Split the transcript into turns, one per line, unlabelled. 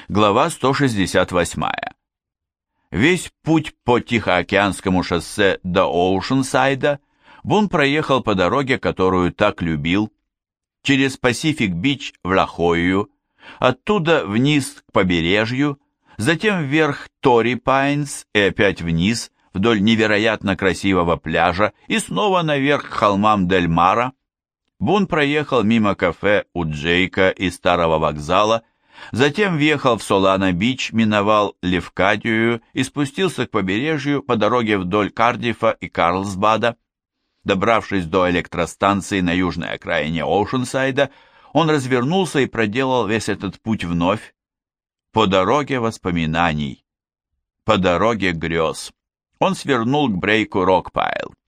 Глава 168. Весь путь по Тихоокеанскому шоссе до Оушенсайда Бун проехал по дороге, которую так любил, через Пасифик-Бич в Ла-Хойю, оттуда вниз к побережью, затем вверх Тори-Пайнс и опять вниз, вдоль невероятно красивого пляжа и снова наверх к холмам Дель-Мара. Бун проехал мимо кафе у Джейка и старого вокзала, затем въехал в Солана-Бич, миновал Левкадию и спустился к побережью по дороге вдоль Кардифа и Карлсбада. Добравшись до электростанции на южной окраине Оушенсайда, он развернулся и проделал весь этот путь вновь, по дороге воспоминаний, по дороге грез. Он свернул к брейку Рокпайл.